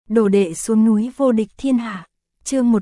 Đồ đệ xuống núi vô địch thiên hạ. Chương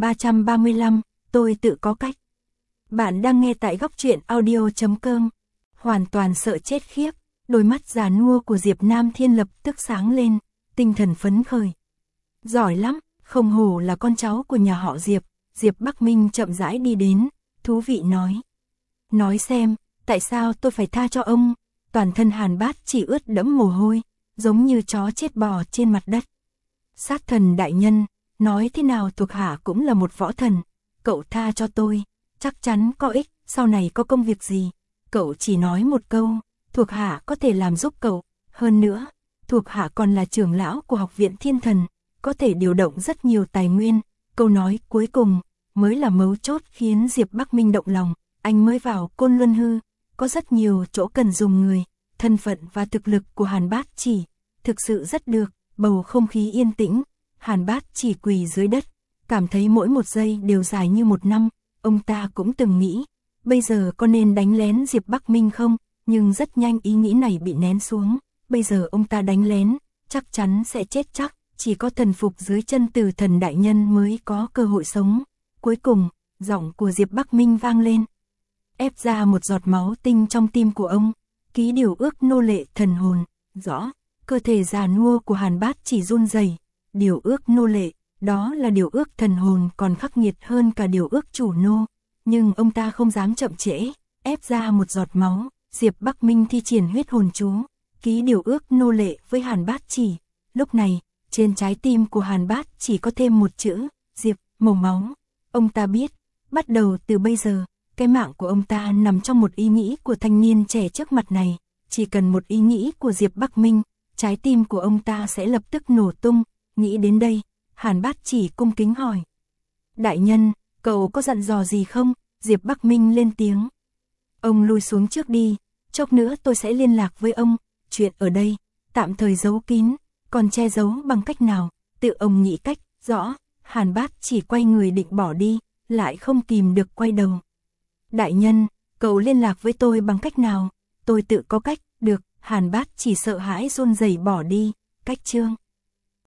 1335, tôi tự có cách. Bạn đang nghe tại góc truyện audio.com. Hoàn toàn sợ chết khiếp, đôi mắt già nua của Diệp Nam Thiên lập tức sáng lên, tinh thần phấn khởi. Giỏi lắm, không hổ là con cháu của nhà họ Diệp. Diệp Bắc Minh chậm rãi đi đến, thú vị nói. Nói xem, tại sao tôi phải tha cho ông? Toàn thân Hàn Bát chỉ ướt đẫm mồ hôi, giống như chó chết bò trên mặt đất. Sát thần đại nhân, nói thế nào thuộc hạ cũng là một võ thần, cậu tha cho tôi, chắc chắn có ích, sau này có công việc gì, cậu chỉ nói một câu, thuộc hạ có thể làm giúp cậu, hơn nữa, thuộc hạ còn là trưởng lão của học viện Thiên Thần, có thể điều động rất nhiều tài nguyên, câu nói cuối cùng mới là mấu chốt khiến Diệp Bắc Minh động lòng, anh mới vào Côn Luân Hư, có rất nhiều chỗ cần dùng người, thân phận và thực lực của Hàn Bát chỉ, thực sự rất được. Bầu không khí yên tĩnh, Hàn Bát chỉ quỳ dưới đất, cảm thấy mỗi một giây đều dài như một năm, ông ta cũng từng nghĩ, bây giờ có nên đánh lén Diệp Bắc Minh không, nhưng rất nhanh ý nghĩ này bị nén xuống, bây giờ ông ta đánh lén, chắc chắn sẽ chết chắc, chỉ có thần phục dưới chân Tử Thần đại nhân mới có cơ hội sống. Cuối cùng, giọng của Diệp Bắc Minh vang lên, ép ra một giọt máu tinh trong tim của ông, ký điều ước nô lệ thần hồn, rõ. Cơ thể già nua của Hàn Bát chỉ run rẩy, điều ước nô lệ, đó là điều ước thần hồn còn khắc nghiệt hơn cả điều ước chủ nô, nhưng ông ta không dám chậm trễ, ép ra một giọt máu, Diệp Bắc Minh thi triển huyết hồn chú, ký điều ước nô lệ với Hàn Bát chỉ, lúc này, trên trái tim của Hàn Bát chỉ có thêm một chữ, Diệp, màu máu, ông ta biết, bắt đầu từ bây giờ, cái mạng của ông ta nằm trong một ý nghĩ của thanh niên trẻ trước mặt này, chỉ cần một ý nghĩ của Diệp Bắc Minh, trái tim của ông ta sẽ lập tức nổ tung, nghĩ đến đây, Hàn Bát chỉ cung kính hỏi. Đại nhân, cậu có dặn dò gì không? Diệp Bắc Minh lên tiếng. Ông lui xuống trước đi, chốc nữa tôi sẽ liên lạc với ông, chuyện ở đây, tạm thời giấu kín, còn che giấu bằng cách nào, tự ông nghĩ cách, rõ, Hàn Bát chỉ quay người định bỏ đi, lại không kìm được quay đầu. Đại nhân, cậu liên lạc với tôi bằng cách nào? Tôi tự có cách, được. Hàn Bát chỉ sợ hãi run rẩy bỏ đi, cách chương.